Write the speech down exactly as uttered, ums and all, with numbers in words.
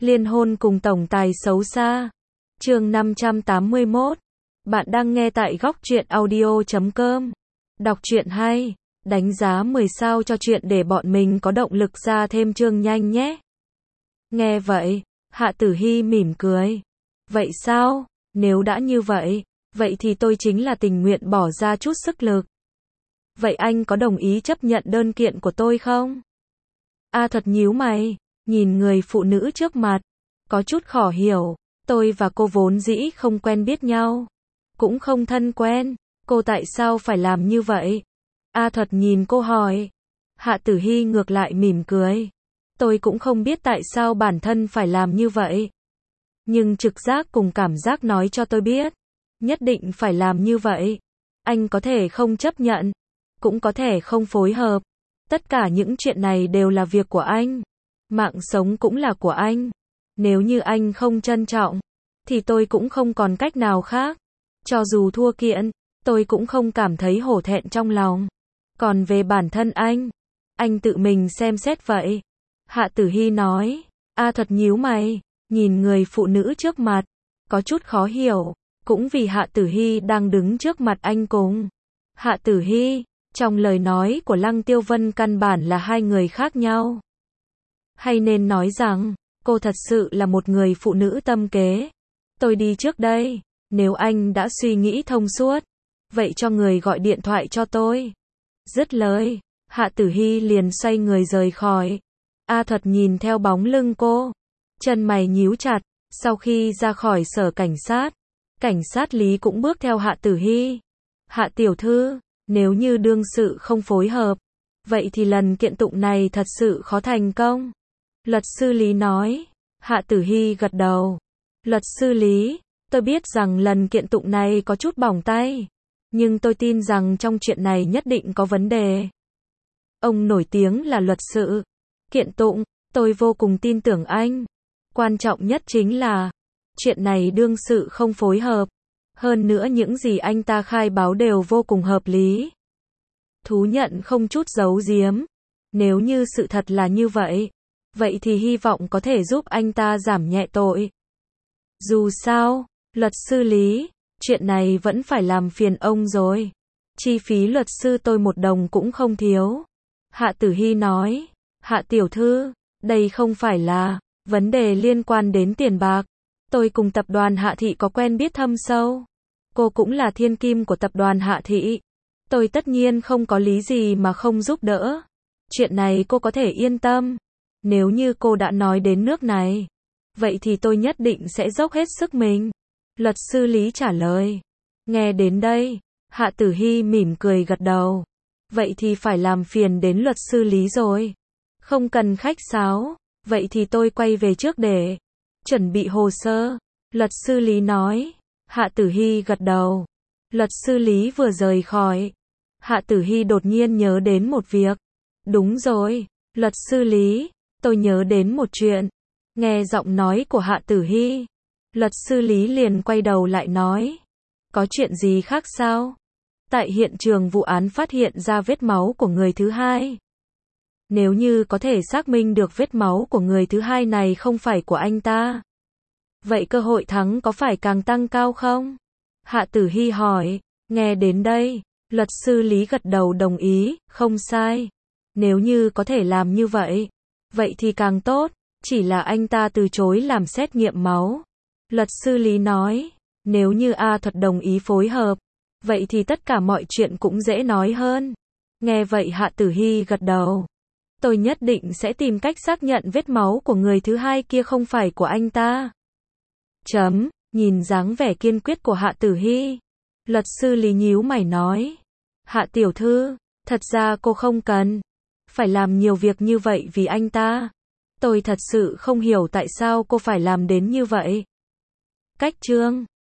Liên hôn cùng tổng tài xấu xa. Chương năm trăm tám mươi mốt. Bạn đang nghe tại góc truyện audio chấm com. Đọc truyện hay, đánh giá mười sao cho truyện để bọn mình có động lực ra thêm chương nhanh nhé. Nghe vậy, Hạ Tử Hy mỉm cười. Vậy sao? Nếu đã như vậy, vậy thì tôi chính là tình nguyện bỏ ra chút sức lực. Vậy anh có đồng ý chấp nhận đơn kiện của tôi không? A Thuật nhíu mày, nhìn người phụ nữ trước mặt, có chút khó hiểu. Tôi và cô vốn dĩ không quen biết nhau, cũng không thân quen, cô tại sao phải làm như vậy? A Thuật nhìn cô hỏi. Hạ Tử Hy ngược lại mỉm cười. Tôi cũng không biết tại sao bản thân phải làm như vậy. Nhưng trực giác cùng cảm giác nói cho tôi biết, nhất định phải làm như vậy. Anh có thể không chấp nhận, cũng có thể không phối hợp. Tất cả những chuyện này đều là việc của anh. Mạng sống cũng là của anh. Nếu như anh không trân trọng, thì tôi cũng không còn cách nào khác. Cho dù thua kiện, tôi cũng không cảm thấy hổ thẹn trong lòng. Còn về bản thân anh, anh tự mình xem xét vậy. Hạ Tử Hy nói. A Thuật nhíu mày, nhìn người phụ nữ trước mặt, có chút khó hiểu. Cũng vì Hạ Tử Hy đang đứng trước mặt anh cùng Hạ Tử Hy, trong lời nói của Lăng Tiêu Vân căn bản là hai người khác nhau. Hay nên nói rằng, cô thật sự là một người phụ nữ tâm kế. Tôi đi trước đây, nếu anh đã suy nghĩ thông suốt, vậy cho người gọi điện thoại cho tôi. Dứt lời, Hạ Tử Hy liền xoay người rời khỏi. A Thuật nhìn theo bóng lưng cô, chân mày nhíu chặt. Sau khi ra khỏi sở cảnh sát, cảnh sát Lý cũng bước theo Hạ Tử Hy. Hạ tiểu thư, nếu như đương sự không phối hợp, vậy thì lần kiện tụng này thật sự khó thành công. Luật sư Lý nói. Hạ Tử Hy gật đầu. Luật sư Lý, tôi biết rằng lần kiện tụng này có chút bỏng tay, nhưng tôi tin rằng trong chuyện này nhất định có vấn đề. Ông nổi tiếng là luật sư. Kiện tụng, tôi vô cùng tin tưởng anh. Quan trọng nhất chính là, chuyện này đương sự không phối hợp. Hơn nữa những gì anh ta khai báo đều vô cùng hợp lý. Thú nhận không chút giấu giếm. Nếu như sự thật là như vậy, vậy thì hy vọng có thể giúp anh ta giảm nhẹ tội. Dù sao, luật sư Lý, chuyện này vẫn phải làm phiền ông rồi. Chi phí luật sư tôi một đồng cũng không thiếu. Hạ Tử Hy nói. Hạ tiểu thư, đây không phải là vấn đề liên quan đến tiền bạc. Tôi cùng tập đoàn Hạ Thị có quen biết thâm sâu. Cô cũng là thiên kim của tập đoàn Hạ Thị. Tôi tất nhiên không có lý gì mà không giúp đỡ. Chuyện này cô có thể yên tâm. Nếu như cô đã nói đến nước này, vậy thì tôi nhất định sẽ dốc hết sức mình. Luật sư Lý trả lời. Nghe đến đây, Hạ Tử Hy mỉm cười gật đầu. Vậy thì phải làm phiền đến luật sư Lý rồi. Không cần khách sáo, vậy thì tôi quay về trước để chuẩn bị hồ sơ. Luật sư Lý nói. Hạ Tử Hy gật đầu. Luật sư Lý vừa rời khỏi, Hạ Tử Hy đột nhiên nhớ đến một việc. Đúng rồi, luật sư Lý, tôi nhớ đến một chuyện. Nghe giọng nói của Hạ Tử Hy, luật sư Lý liền quay đầu lại nói. Có chuyện gì khác sao? Tại hiện trường vụ án phát hiện ra vết máu của người thứ hai. Nếu như có thể xác minh được vết máu của người thứ hai này không phải của anh ta, vậy cơ hội thắng có phải càng tăng cao không? Hạ Tử Hy hỏi. Nghe đến đây, luật sư Lý gật đầu đồng ý. Không sai. Nếu như có thể làm như vậy, vậy thì càng tốt. Chỉ là anh ta từ chối làm xét nghiệm máu. Luật sư Lý nói. Nếu như A Thuật đồng ý phối hợp, vậy thì tất cả mọi chuyện cũng dễ nói hơn. Nghe vậy Hạ Tử Hy gật đầu. Tôi nhất định sẽ tìm cách xác nhận vết máu của người thứ hai kia không phải của anh ta. Chấm, nhìn dáng vẻ kiên quyết của Hạ Tử Hy, luật sư Lý nhíu mày nói. Hạ tiểu thư, thật ra cô không cần phải làm nhiều việc như vậy vì anh ta. Tôi thật sự không hiểu tại sao cô phải làm đến như vậy. Cách chương